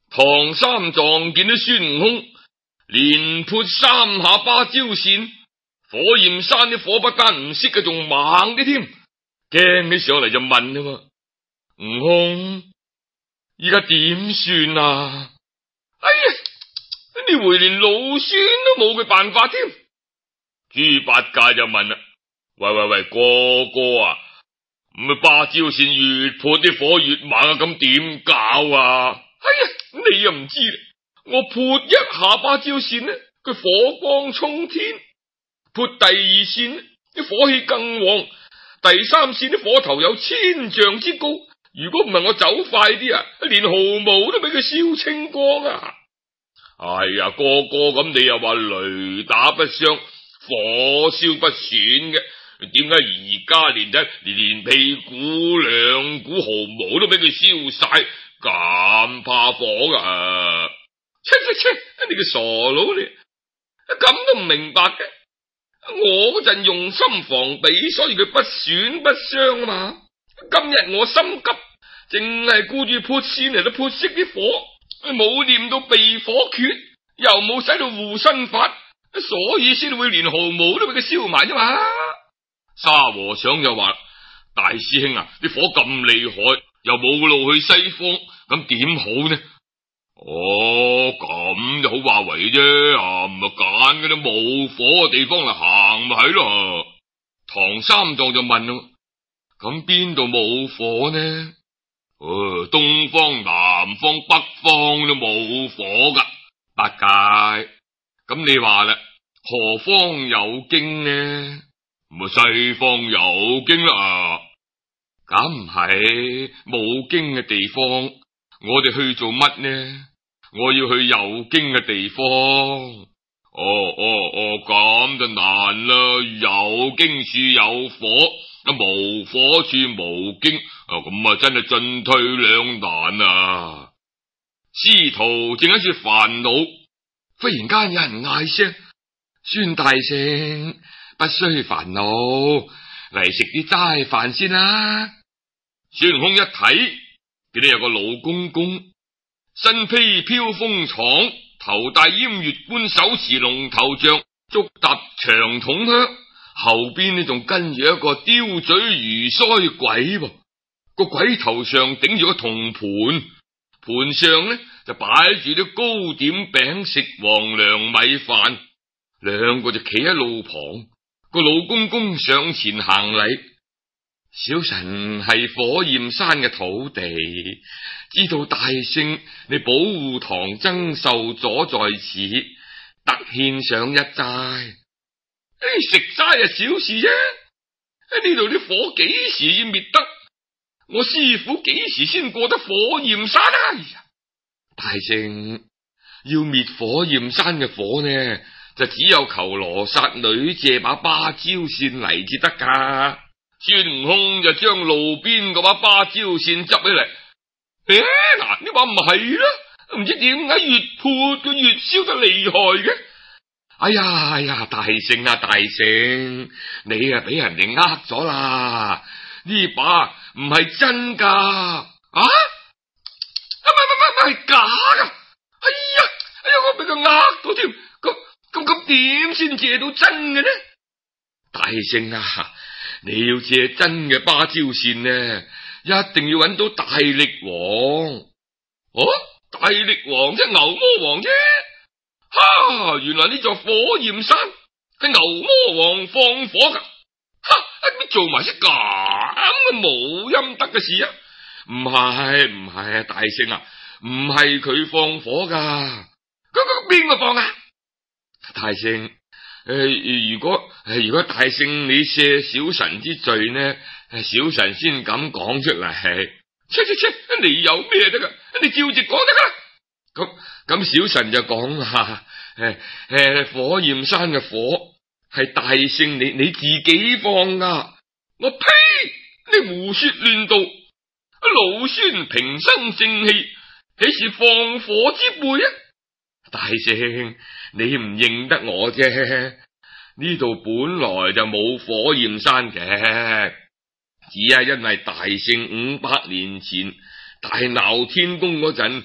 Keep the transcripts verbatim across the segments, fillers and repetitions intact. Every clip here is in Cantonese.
唐三藏見到孫悟空連潑三下芭蕉扇，火焰山啲火不單唔熄嘅，仲猛啲添，驚起上嚟就問啦：悟空，依家點算啊？哎呀，呢回連老孫都冇嘅辦法添。豬八戒就問啦：喂喂喂，哥哥啊，咁啊芭蕉扇越潑啲火越猛啊，咁點搞啊？哎呀，你又唔知，我潑一下芭蕉扇呢，佢火光衝天；潑第二扇呢，啲火氣更旺；第三扇啲火頭有千丈之高。如果唔係我走快啲啊，連毫毛都俾佢燒清光啊！哎呀，哥哥，咁你又話雷打不傷，火燒不損嘅，點解而家連得連連屁股兩股毫毛都俾佢燒晒，咁怕火啊？切切切，你個傻佬你，咁都唔明白嘅？我嗰陣用心防備，所以佢不損不傷啊嘛。今日我心急，淨係顧住潑扇嚟到潑熄啲火，冇念到避火訣，又冇使到護身法，所以先會連毫毛都俾佢燒埋啫嘛。沙和尚又話：大師兄啊，啲火咁厲害，又冇路去西方，咁點好呢？哦，咁就好話為啫，啊，唔係揀嗰啲冇火嘅地方嚟行咪係咯。唐三藏就問咯：咁邊度冇火呢？誒、哦，東方、南方、北方都冇火噶。八戒，咁你話啦，何方有經呢？咁啊，西方有經啦。咁唔係冇經嘅地方，我哋去做乜呢？我要去有經嘅地方。哦哦哦，咁就難啦。有經處有火，無火處無經，啊咁啊真係進退兩難啊！師徒正喺處煩惱，忽然間有人嗌聲：孫大聖，不需煩惱，嚟食啲齋飯先啦。孫悟空一睇，見到有個老公公，身披飄風氅，頭戴煙月冠，手持龍頭杖，足踏長筒靴，後邊呢仲跟住一個雕嘴如腮鬼噃。個鬼頭上頂住個銅盤，盤上呢就擺住啲糕點餅食黃粱米飯，兩個就企喺路旁。個老公公上前行禮：小臣係火焰山嘅土地，知道大聖你保護唐僧受阻在此，特獻上一齋。誒，食齋係小事啫，喺呢度啲火幾時要滅得？我師父幾時先過得火焰山啊？哎呀，大聖要滅火焰山嘅火呢，就只有求羅剎女借把芭蕉扇嚟至得噶。孫悟空就將路邊嗰把芭蕉扇執起嚟，誒，嗱，呢把唔係啦，唔知點解越潑佢越燒得厲害嘅。哎呀哎呀，大聖啊大聖，你啊俾人哋呃咗啦，呢把唔係真噶。啊，唔係唔係唔係假噶。哎呀哎呀，我俾佢呃到添，咁咁咁點先借到真嘅呢？大聖啊，你要借真嘅芭蕉扇呢，一定要揾到大力王。哦，大力王即係牛魔王啫。哈！原來呢座火焰山係牛魔王放火噶，哈！乜做埋啲咁嘅冇陰德嘅事啊？唔係唔係啊，大聖啊，唔係佢放火噶，嗰個邊個放啊？大聖，誒、呃，如果誒如果大聖你赦小臣之罪呢，小臣先咁講出嚟。切切切，你有咩得噶？你照直講得噶。咁咁，小臣就講下，誒誒，火焰山嘅火係大聖你你自己放噶。我呸！你胡說亂道！老孫平生正氣，豈是放火之輩啊？大聖，你唔認得我啫。呢度本來就冇火焰山嘅，只係因為大聖五百年前大鬧天宮嗰陣，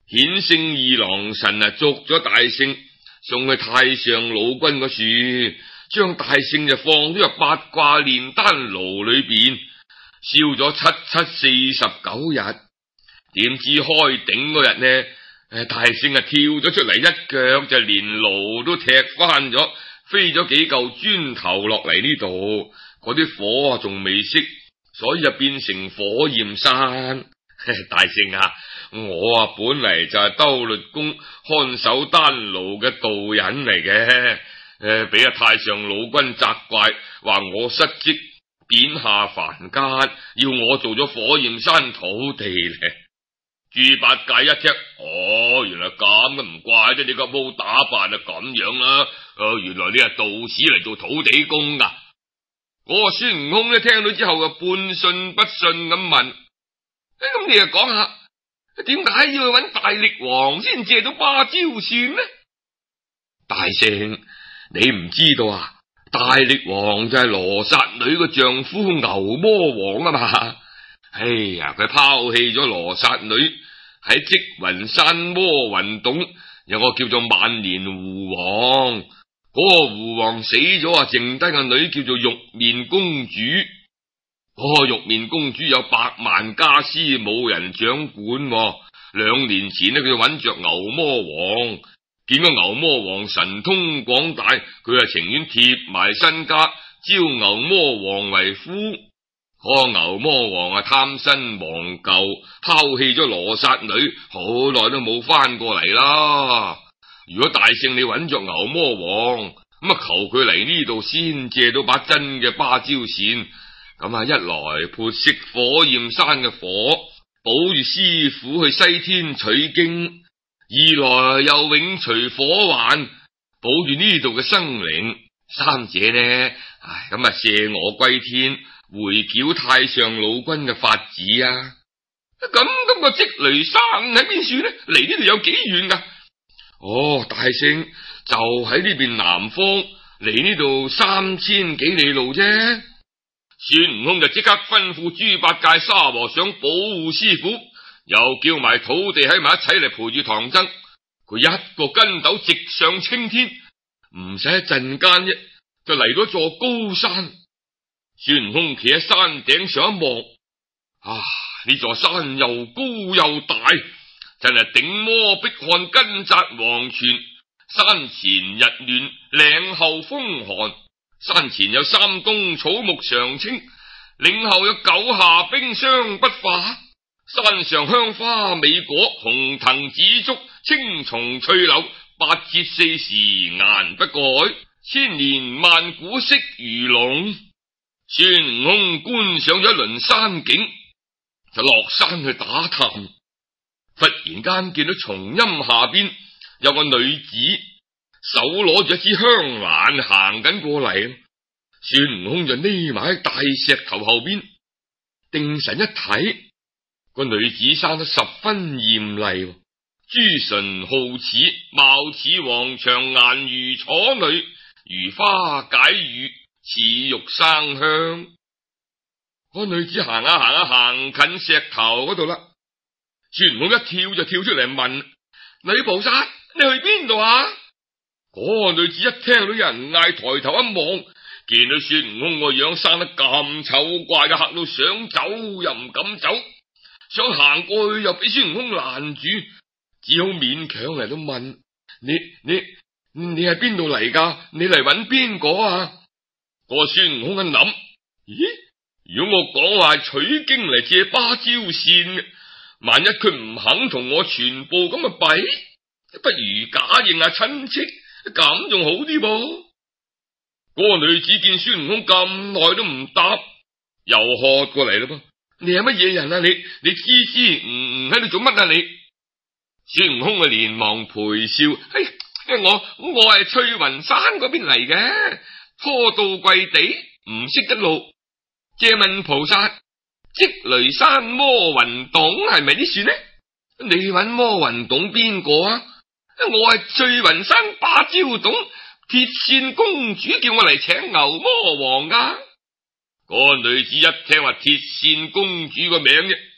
顯聖二郎神啊捉咗大聖送去太上老君個樹，將大聖就放咗入八卦煉丹爐裏邊燒咗七七四十九日。點知開頂嗰日呢，誒大聖啊跳咗出嚟，一腳就連爐都踢翻咗，飛咗幾嚿磚頭落嚟呢度，嗰啲火啊仲未熄，所以就變成火焰山。大聖啊，我啊本嚟就係兜律宮看守丹爐嘅道人嚟嘅，誒俾阿太上老君責怪，話我失職，貶下凡間，要我做咗火焰山土地咧。豬八戒一聽，哦，原來咁嘅，唔怪得你個帽打扮啊咁樣啦。哦，原來你係道士嚟做土地公噶。嗰個孫悟空咧聽到之後，就半信不信咁問：誒，咁你又講下，點解要去揾大力王先借到芭蕉扇呢？大聖，你唔知道啊？大力王就係羅剎女個丈夫牛魔王啊嘛。哎呀，佢拋棄咗羅剎女，喺積雲山魔雲洞有個叫做萬年狐王，嗰、那個狐王死咗啊，剩低個女叫做玉面公主。嗰、那個玉面公主有百萬家私冇人掌管，兩年前呢，佢就揾着牛魔王，見到牛魔王神通廣大，佢啊情願貼埋身家招牛魔王為夫。個牛魔王啊貪新忘舊，拋棄咗羅剎女，好耐都冇翻過嚟啦。如果大聖你揾着牛魔王，咁啊求佢嚟呢度先借到把真嘅芭蕉扇，咁啊一來潑熄火焰山嘅火，保住師傅去西天取經；二來又永除火患，保住呢度嘅生靈。三者呢，唉，咁啊赦我歸天，回繳太上老君嘅法旨啊！咁咁個積雷山喺邊處呢？離呢度有幾遠噶？哦，大聖就喺呢邊南方，離呢度三千幾里路啫。孫悟空就即刻吩咐豬八戒、沙和尚保護師傅，又叫埋土地喺埋一齊嚟陪住唐僧。佢一個筋斗直上青天，唔使一陣間啫，就嚟到座高山。孫悟空企喺山頂上一望，啊！呢座山又高又大，真係頂魔碧漢根扎黃泉。山前日暖，嶺後風寒。山前有三冬草木常青，嶺後有九夏冰霜不化。山上香花美果，紅藤紫竹，青松翠柳，八節四時顏不改，千年萬古色如龍。孫悟空觀賞咗一輪山景，就落山去打探。忽然間見到叢蔭下邊有個女子，手攞住一支香蘭行緊過嚟。孫悟空就匿埋喺大石頭後邊，定神一睇，個女子生得十分艷麗，朱唇皓齒，貌似黃牆，顏如楚女，如花解語，似玉生香。個女子行下行下行近石頭嗰度啦，孫悟空一跳就跳出嚟問：女菩薩，你去邊度啊？嗰、那個女子一聽到有人嗌，抬頭一望，見到孫悟空個樣生得咁醜怪，就嚇到想走又唔敢走，想行過去又俾孫悟空攔住，只好勉強嚟到問：你你你係邊度嚟噶？你嚟揾邊個啊？個孫悟空一諗，咦？如果我講話取經嚟借芭蕉扇，萬一佢唔肯同我全部咁啊弊，不如假認下親戚，咁仲好啲噃。嗰個女子見孫悟空咁耐都唔答，又喝過嚟啦噃。你係乜嘢人啊？你你支支吾吾喺度做乜啊？你孫悟空啊連忙陪笑，哎，我我係翠雲山嗰邊嚟嘅，初到貴地，唔識得路。借問菩薩，積雷山魔雲洞係咪啲樹呢？你揾魔雲洞邊個啊？我係翠雲山芭蕉洞鐵扇公主，叫我嚟請牛魔王噶。嗰個女子一聽話鐵扇公主個名啫，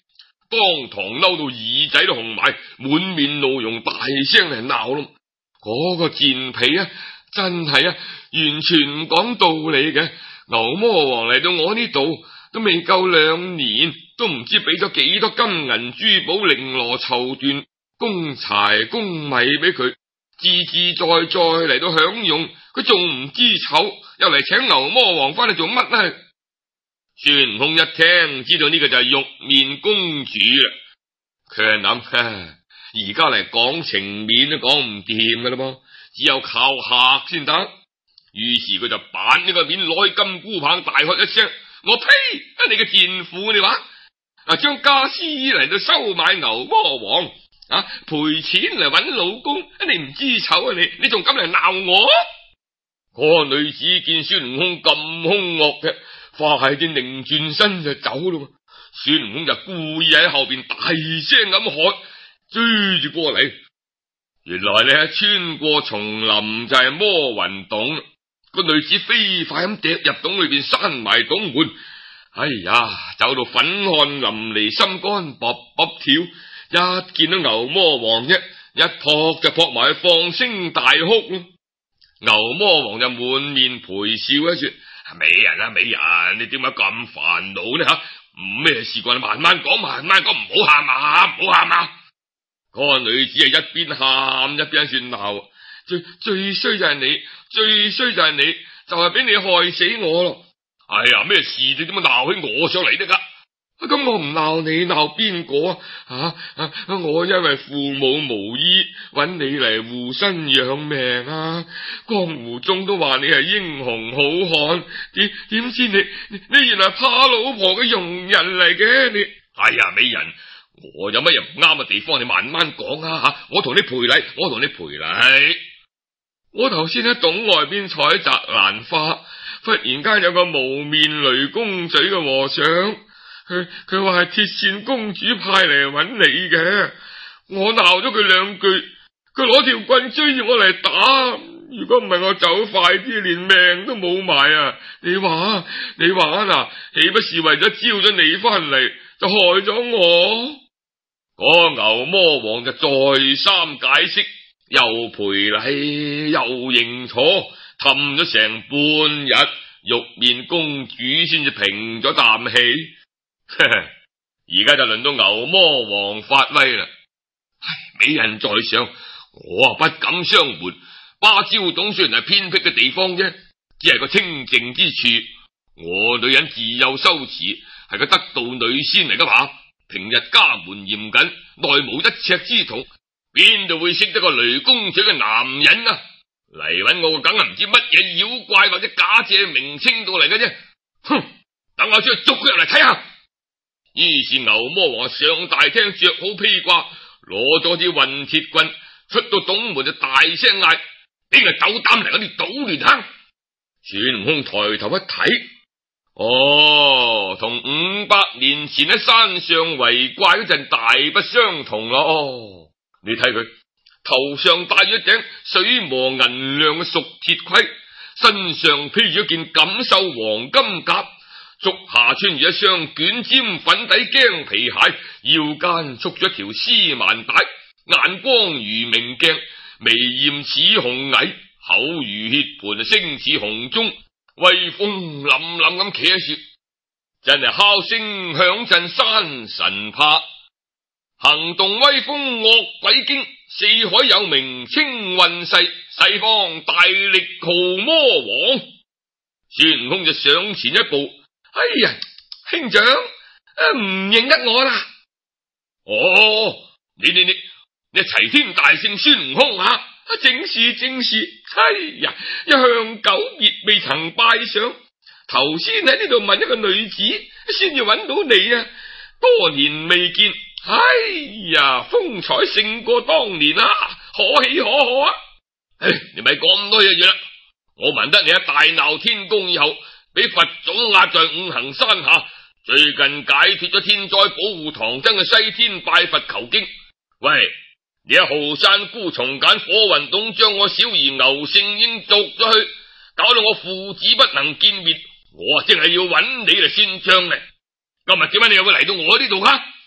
當堂嬲到耳仔都紅埋，滿面怒容，大聲嚟鬧咯。嗰個賤婢啊，真係啊，完全唔講道理嘅。牛魔王嚟到我呢度都未夠兩年，都唔知俾咗幾多金銀珠寶、綾羅綢緞、公柴公米俾佢，自自在在嚟到享用，佢仲唔知醜，又嚟請牛魔王翻嚟做乜呢？孫悟空一聽，知道呢個就係玉面公主啦。佢諗，而家嚟講情面都講唔掂噶啦噃，只有靠嚇先得。於是佢就板呢個面，攞起金箍棒，大喝一聲：我呸！你個賤婦，你話嗱，將家私嚟到收買牛魔王啊，賠錢嚟搵老公，你唔知醜啊你，你仲敢嚟鬧我？嗰個女子見孫悟空咁兇惡嘅，快啲擰轉身就走咯。孫悟空就故意喺後邊大聲咁喝，追住過嚟。原來咧，穿過叢林就係魔雲洞，個女子飛快咁趯入洞裏邊，閂埋洞門。哎呀，走到粉汗淋漓，心肝卜卜跳，一見到牛魔王啫，一撲就撲埋去，放聲大哭。牛魔王就滿面陪笑一說：美人啊美人，你點解咁煩惱呢吓？唔咩事幹，慢慢講，慢慢講，唔好喊啊，唔好喊啊！嗰個女子係一邊喊一邊算鬧，最最衰就係你，最衰就係你，就係俾你害死我咯！哎呀，咩事你點解鬧起我上嚟得噶？咁我唔鬧你，鬧邊個啊？吓啊！我因為父母無依，揾你嚟護身養命啊！江湖中都話你係英雄好漢，點點知你你你原來怕老婆嘅傭人嚟嘅你？哎呀，美人，我有乜嘢唔啱嘅地方？你慢慢講啊吓！我同你賠禮，我同你賠禮。我頭先喺洞外邊採摘蘭花，忽然間有個無面雷公嘴嘅和尚。佢佢話係鐵扇公主派嚟揾你嘅，我鬧咗佢兩句，佢攞條棍追住我嚟打。如果唔係我走快啲，連命都冇埋啊！你話你話嗱，豈不是為咗招咗你翻嚟，就害咗我？嗰牛魔王就再三解釋，又賠禮又認錯，氹咗成半日，玉面公主先至平咗啖氣。而家就輪到牛魔王發威啦！唉，美人在上，我啊不敢相瞞。芭蕉洞雖然係偏僻嘅地方啫，只係個清靜之處。我女人自幼修持，係個得道女仙嚟噶嘛。平日家門嚴謹，內無一尺之徒，邊度會識得個雷公嘴嘅男人啊？嚟搵我梗係唔知乜嘢妖怪或者假借名稱到嚟嘅啫。哼，等我出去捉佢入嚟睇下。於是牛魔王上大廳，着好披掛，攞咗支混鐵棍，出到洞門就大聲嗌：邊個斗膽嚟我哋搗亂坑？孫悟空抬頭一睇，哦，同五百年前喺山上圍怪嗰陣大不相同咯。哦，你睇佢頭上戴咗一頂水磨銀亮嘅熟鐵盔，身上披咗件錦繡黃金甲，足下穿住一雙捲尖粉底驚皮鞋，腰間束咗條絲萬帶，眼光如明鏡，眉艷似紅蟻，口如血盆，聲似洪鐘，威風凜凜咁企喺樹，真係敲聲響震山神怕，行動威風惡鬼驚，四海有名稱運世，西方大力豪魔王。孫悟空就上前一步：哎呀，兄長，唔認得我啦？哦，你你你你齊天大聖孫悟空啊！正是正是，哎呀，一向久別未曾拜上，頭先喺呢度問一個女子，先至揾到你啊！多年未見，哎呀，風采勝過當年啊，可喜可賀啊！唉，你咪講咁多嘢嘢啦，我聞得你喺大鬧天宮以後，俾佛祖壓在五行山下，最近解脫咗天災，保護唐僧嘅西天拜佛求經。喂，你喺後山孤松澗火雲洞將我小兒牛聖嬰捉咗去，搞到我父子不能見面，我啊正係要揾你嚟算賬呢。今日點解你又會嚟到我呢度啊？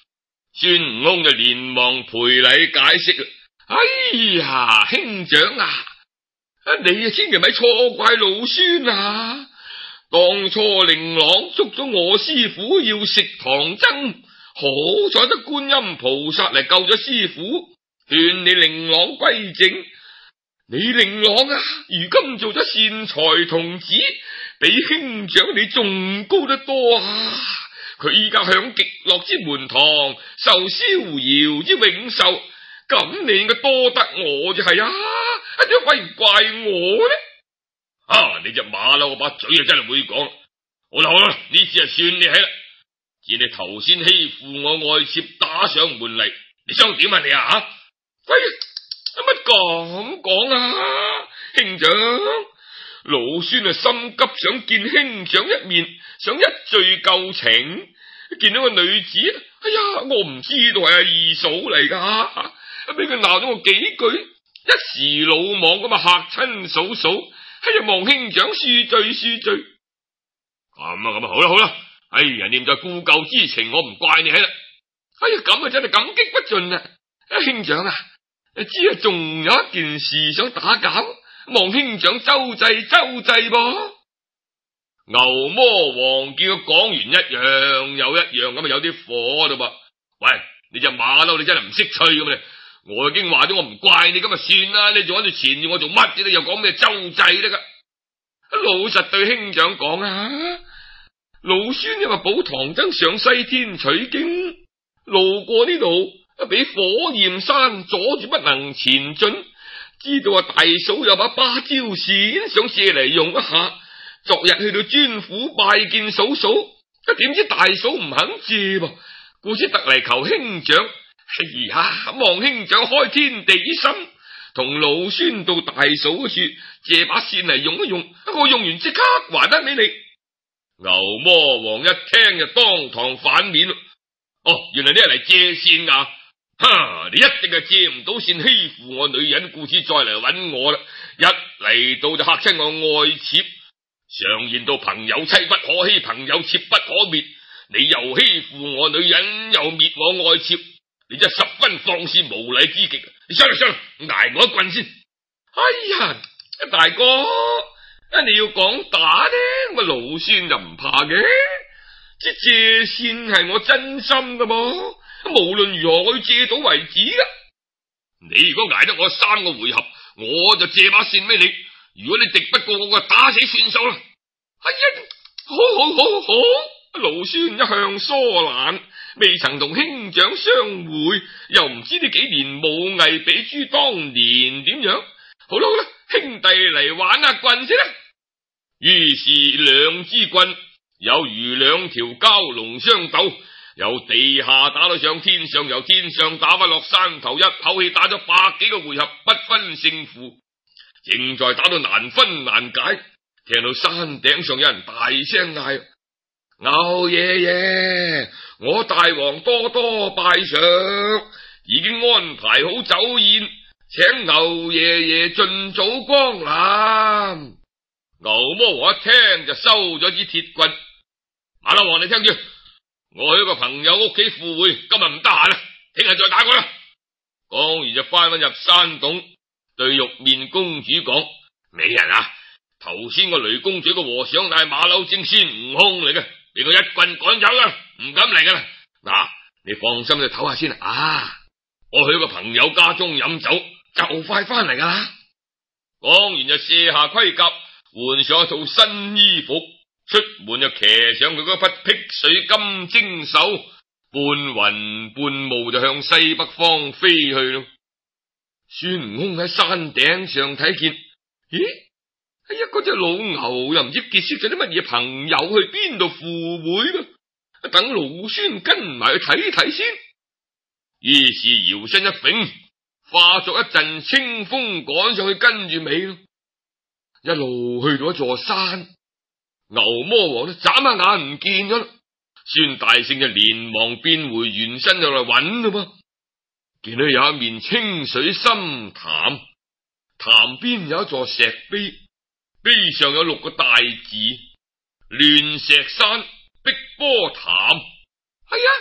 孫悟空就連忙賠禮解釋啦。哎呀，兄長啊，你啊千祈咪錯怪老孫啊！當初令郎捉咗我師父要食唐僧，好彩得觀音菩薩嚟救咗師父，勸你令郎歸正。你令郎啊，如今做咗善財童子，比兄長你仲高得多啊！佢依家響極樂之門堂受逍遙之永壽，咁你應該多得我就係啊！點解唔怪我呢？啊！你隻馬騮把嘴啊，真係會講。好啦好啦，呢次啊算你係啦。見你頭先欺負我愛妾，打上門嚟，你想點啊你啊吓？哎呀，乜咁講啊？兄長，老孫啊心急想見兄長一面，想一敘舊情。見到個女子，哎呀，我唔知道係阿二嫂嚟噶，俾佢鬧咗我幾句，一時魯莽咁啊嚇親嫂嫂。哎呀，望兄長恕罪恕罪。咁啊咁啊，好啦好啦，哎呀，念在故舊之情，我唔怪你係啦。哎呀，咁啊真係感激不盡啊！兄長啊，知啊仲有一件事想打攪，望兄長周濟周濟噃。牛魔王見佢講完一樣又一樣咁啊，有啲火嘞噃。喂，你隻馬騮你真係唔識趣咁啊！我已經話咗我唔怪你，咁啊算啦，你仲喺度纏住我做乜嘢？你又講咩周濟得噶？老實對兄長講啊，老孫因為保唐僧上西天取經，路過呢度俾火焰山阻住不能前進，知道啊大嫂有把芭蕉扇想借嚟用一下，昨日去到尊府拜見嫂嫂，點知大嫂唔肯借噃，故此特嚟求兄長。哎呀，望兄長開天地之心，同老孫到大嫂嗰處借把扇嚟用一用，我用完即刻還得俾你。牛魔王一聽就當堂反面咯。哦，原來你係嚟借扇噶，哈！你一定係借唔到扇欺負我女人，故此再嚟揾我啦。一嚟到就嚇親我愛妾，常言道朋友妻不可欺，朋友妾不可滅。你又欺負我女人，又滅我愛妾。你真係十分放肆無禮之極，你上嚟上嚟，挨我一棍先。哎呀，大哥，你要講打呢，我老孫就唔怕嘅。即借扇係我真心噶噃，無論如何我要借到為止噶。你如果挨得我三個回合，我就借把扇俾你。如果你敵不過我，我就打死算數啦。哎呀，好好好好，老孫一向疏懶，未曾同兄長相會，又唔知呢幾年武藝比諸當年點樣。好啦好啦，兄弟嚟玩下棍先啦。於是兩支棍有如兩條蛟龍相鬥，由地下打到上天上，由天上打翻落山頭，一口氣打咗百幾個回合，不分勝負。正在打到難分難解，聽到山頂上有人大聲嗌：牛爺爺，我大王多多拜上，已經安排好酒宴，請牛爺爺盡早光臨。牛魔王一聽就收咗支鐵棍。馬騮王，你聽住，我去一個朋友屋企赴會，今日唔得閒啦，聽日再打過啦。講完就翻返入山洞，對玉面公主講：美人啊，頭先個雷公嘴個和尚乃馬騮精孫悟空嚟嘅，俾我一棍趕走啦，唔敢嚟噶啦。嗱，你放心就唞下先啊，我去一個朋友家中飲酒，就快翻嚟噶啦。講完就卸下盔甲，換上一套新衣服，出門就騎上佢嗰匹辟水金睛獸，半雲半霧就向西北方飛去咯。孫悟空喺山頂上睇見，咦？哎呀，嗰隻老牛又唔知結識咗啲乜嘢朋友去邊度赴會咯？等老孫跟埋去睇睇先。於是搖身一揈，化作一陣清風趕上去跟住尾咯。一路去到一座山，牛魔王都眨下眼唔見咗啦。孫大聖就連忙變回原身就嚟揾咯噃。見到有一面清水深潭，潭邊有一座石碑，碑上有六個大字：亂石山碧波潭。哎呀，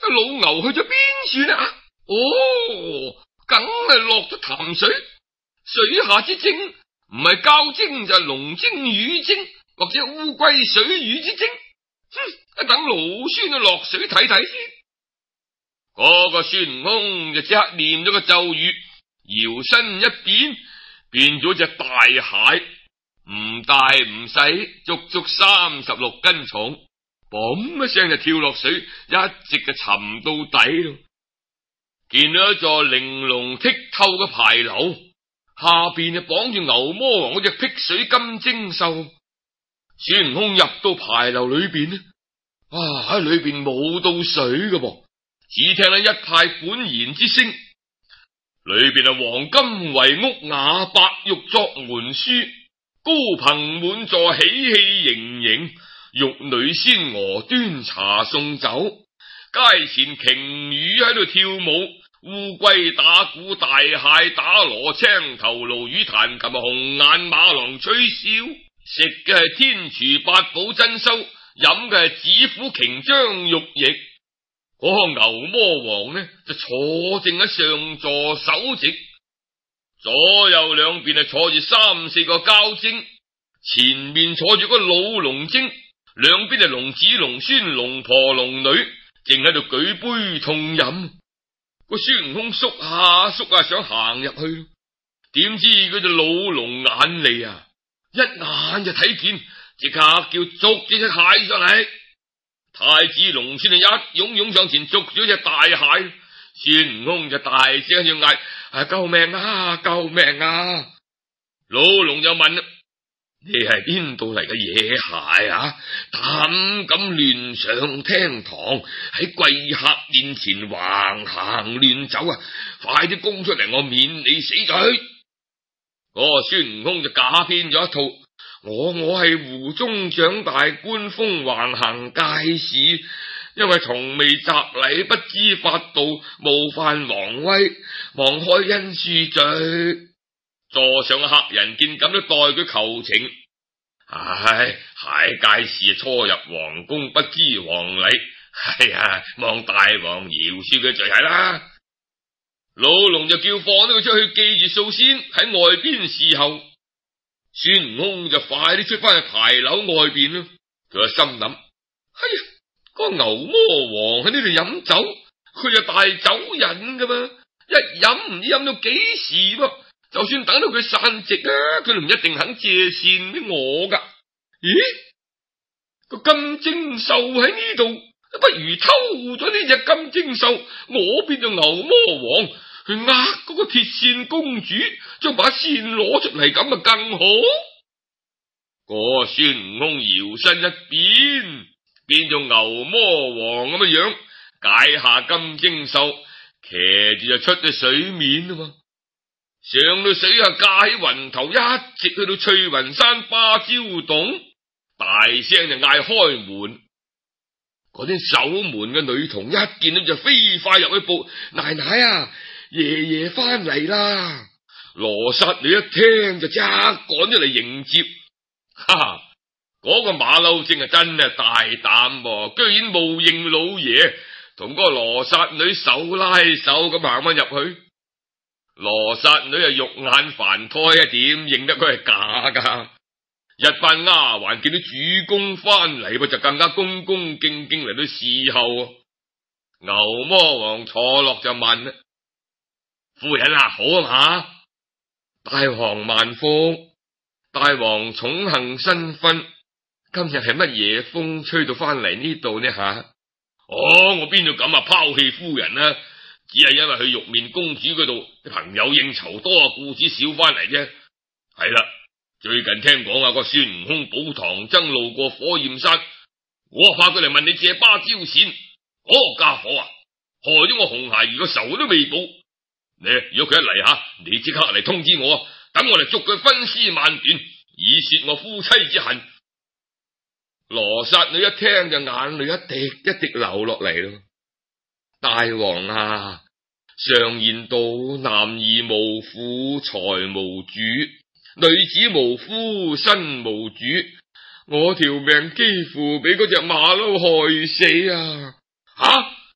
老牛去咗邊處啊？哦，梗係落咗潭水，水下之精唔係蛟精就係龍精、魚精或者烏龜水魚之精。哼，等老孫去落水睇睇先。嗰個孫悟空就即刻念咗個咒語，搖身一變，變咗隻大蟹，唔大唔細，足足三十六斤重，嘣一聲就跳落水，一直就沉到底咯。見到一座玲瓏剔透嘅牌樓，下邊就綁住牛魔王嗰隻辟水金睛獸。孫悟空入到牌樓裏邊呢，啊喺裏邊冇到水㗎噃，只聽到一派管弦之聲。裏邊係黃金圍屋瓦，白玉作門書，高朋滿座，喜氣盈盈。玉女仙娥端茶送酒，街前鯨魚喺度跳舞，烏龜打鼓，大蟹打鑼，青頭鱸魚彈琴，紅眼馬郎吹簫。食嘅係天廚八寶珍饈，飲嘅係紫府瓊漿玉液。嗰個牛魔王呢就坐正喺上座首席，左右兩邊係坐住三四個蛟精，前面坐住個老龍精，兩邊係龍子、龍孫、龍婆、龍女，正喺度舉杯痛飲。個孫悟空縮下縮下想行入去，點知佢隻老龍眼利啊，一眼就睇見，即刻叫捉住隻蟹上嚟。太子龍孫就一擁擁上前捉咗隻大蟹，孫悟空就大聲要嗌：啊，救命啊！救命啊！老龍就問：你係邊度嚟嘅野蟹啊？膽敢亂上廳堂，喺貴客面前橫行亂走啊！快啲供出嚟，我免你死罪！嗰個孫悟空就假編咗一套。我我係湖中長大，官封橫行街市，因為從未習禮，不知法度，冒犯皇威，望開恩恕罪。座上嘅客人見咁都代佢求情，唉，喺街市初入皇宮，不知皇禮，哎呀，望大王饒恕佢罪係啦。老龍就叫放咗佢出去，記住數先，喺外邊侍候。孫悟空就快啲出翻去牌樓外邊咯。佢個心諗：哎呀，個牛魔王喺呢度飲酒，佢就大酒癮噶嘛，一飲唔知飲到幾時噃。就算等到佢散席啊，佢都唔一定肯借線俾我噶。咦，個金睛獸喺呢度，不如偷咗呢隻金睛獸，我變咗牛魔王去呃嗰個鐵線公主，將把線攞出嚟，咁啊更好。個孫悟空搖身一變，變做牛魔王咁嘅樣，解下金睛獸，騎住就出咗水面啊嘛。上到水下架起雲頭，一直去到翠雲山芭蕉洞，大聲就嗌開門。嗰啲守門嘅女童一見到就飛快入去報：奶奶啊，爺爺翻嚟啦！羅剎女一聽就即刻趕咗嚟迎接。哈哈，嗰個馬騮精啊真係大膽喎，居然冒認老爺，同嗰個羅剎女手拉手咁行翻入去。羅剎女啊肉眼凡胎啊，點認得佢係假噶？一班丫鬟見到主公翻嚟，就更加恭恭敬敬嚟到侍候。牛魔王坐落就問啦：夫人啊，好啊嘛？大王萬福，大王寵幸新婚，今日係乜嘢風吹到翻嚟呢度呢？吓，哦，我邊度咁啊拋棄夫人啊？只係因為去玉面公主嗰度朋友應酬多啊，故此少翻嚟啫。係啦，最近聽講啊，個孫悟空保唐僧路過火焰山，我怕佢嚟問你借芭蕉扇，嗰個家伙啊，害咗我紅孩兒個仇都未報。你如果佢一嚟吓，你即刻嚟通知我，等我嚟捉佢分屍萬段，以雪我夫妻之恨。羅剎女一聽就眼淚一滴一滴流落嚟咯。大王啊，常言道，男兒無父財無主，女子無夫身無主。我條命幾乎俾嗰隻馬騮害死啊！吓、啊，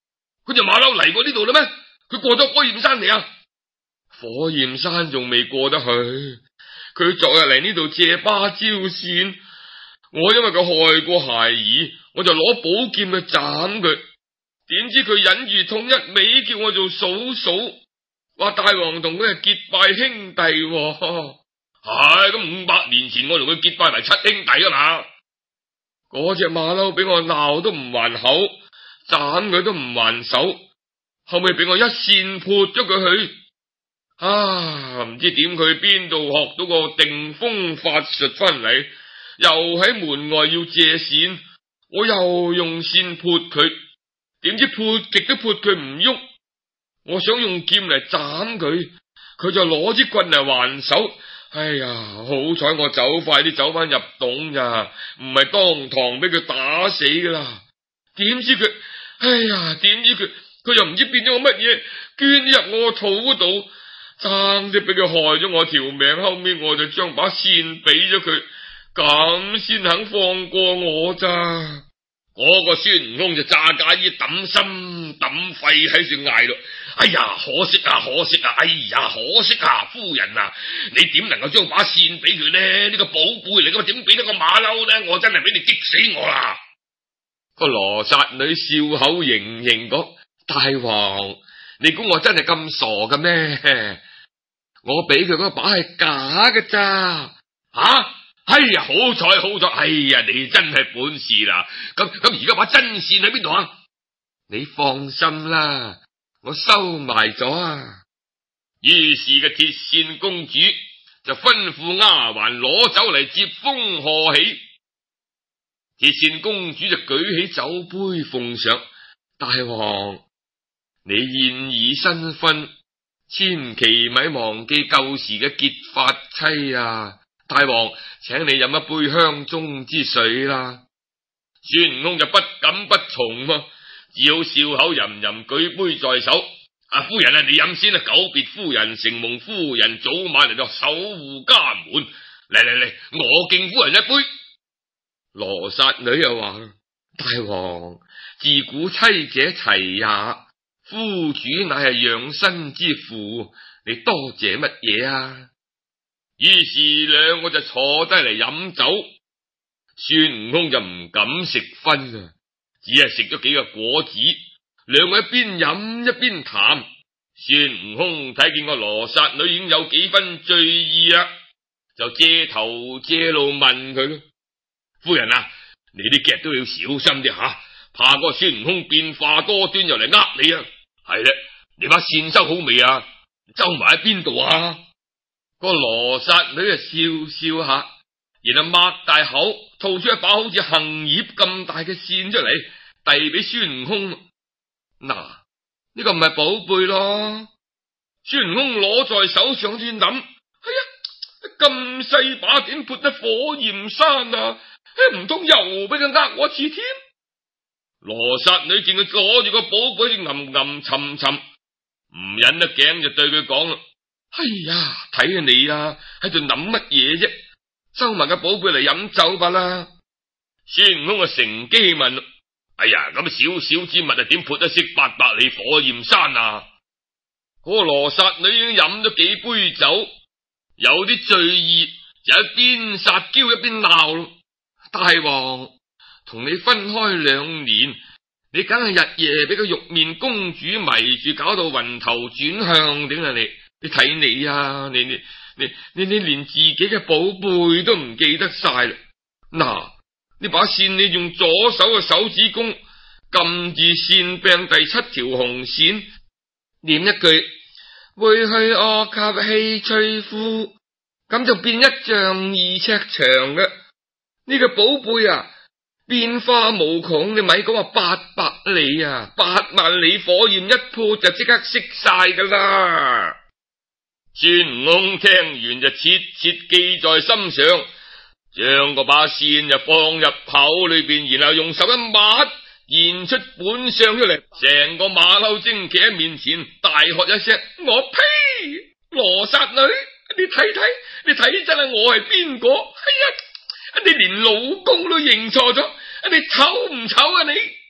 佢隻馬騮嚟過呢度啦咩？佢過咗火焰山嚟啊？火焰山仲未過得去，佢昨日嚟呢度借芭蕉扇，我因為佢害過孩兒，我就攞寶劍去斬佢。點知佢忍住痛一味叫我做嫂嫂，話大王同佢係結拜兄弟喎。唉，咁五百年前我同佢結拜埋七兄弟噶嘛。嗰隻馬騮俾我鬧都唔還口，斬佢都唔還手，後尾俾我一扇潑咗佢去。啊，唔知點佢邊度學到個定風法術翻嚟，又喺門外要借扇，我又用扇潑佢，點知潑極都潑佢唔喐。我想用劍嚟斬佢，佢就攞支棍嚟還手。哎呀，好彩我走快啲走翻入洞咋，唔係當堂俾佢打死噶啦。點知佢，哎呀，點知佢，佢又唔知變咗個乜嘢，捐入我肚嗰度，爭啲俾佢害咗我條命。後尾我就將把扇俾咗佢，咁先肯放過我咋。嗰個孫悟空就詐假意抌心抌肺喺度嗌咯。哎呀，可惜啊，可惜啊，哎呀，可惜啊，夫人啊，你點能夠將把扇俾佢呢？呢個寶貝嚟噶嘛，點俾得個馬騮呢？我真係俾你激死我啦！個羅剎女笑口盈盈講：大王，你估我真係咁傻嘅咩？我俾佢嗰把係假嘅咋？吓、啊？哎呀，好彩好彩！哎呀，你真係本事啦！咁咁而家把真扇喺邊度啊？你放心啦，我收埋咗啊！於是嘅鐵扇公主就吩咐丫鬟攞酒嚟接風賀喜。鐵扇公主就舉起酒杯奉上：大王，你現已新婚，千祈咪忘記舊時嘅結髮妻啊！大王，請你飲一杯香中之水啦。孫悟空就不敢不從嘛，只好笑口吟吟舉杯在手。啊，夫人啊，你飲先啦，久別夫人，承蒙夫人早晚嚟到守護家門。嚟嚟嚟，我敬夫人一杯。羅剎女又話：大王，自古妻者齊也，夫主乃係養生之父，你多謝乜嘢啊？於是兩個就坐低嚟飲酒。孫悟空就唔敢食葷啊，只係食咗幾個果子。兩個一邊飲一邊談。孫悟空睇見個羅剎女已經有幾分醉意啦，就借頭借路問佢咯：夫人啊，你啲幾日都要小心啲吓、啊，怕個孫悟空變化多端又嚟呃你啊！係咧，你把扇收好未啊？收埋喺邊度啊？個羅剎女啊笑笑下，然後擘大口吐出一把好似杏葉咁大嘅扇出嚟，遞俾孫悟空。嗱，呢個唔係寶貝咯。孫悟空攞在手上先諗，哎呀，咁細把點潑得火焰山啊？唔通又俾佢呃我次添？羅剎女見佢攞住個寶貝，吟吟沉沉，唔忍得頸就對佢講啦：哎呀，睇下你啊，喺度諗乜嘢啫？收埋個寶貝嚟飲酒吧啦。孫悟空啊乘機問：哎呀，咁小小之物啊，點潑得識八百里火焰山啊？嗰個羅剎女已經飲咗幾杯酒，有啲醉意，就一邊撒嬌一邊鬧：大王，同你分開兩年，你梗係日夜俾個玉面公主迷住，搞到暈頭轉向點啊你？你睇你啊，你你你你你連自己嘅寶貝都唔記得晒啦！嗱，呢把扇你用左手嘅手指公撳住扇柄第七條紅線，念一句會去惡及氣吹呼，咁就變一丈二尺長嘅。呢個寶貝啊，變化無窮，你咪講話八百里啊，八萬里火焰一潑就即刻熄晒噶啦。孫悟空聽完就切切記在心上，將個把扇就放入口裏邊，然後用手一抹，現出本相出嚟，成個馬騮精企喺面前，大喝一聲：我呸！羅剎女，你睇睇，你睇真係我係邊個？哎呀，你連老公都認錯咗，你醜唔醜啊你？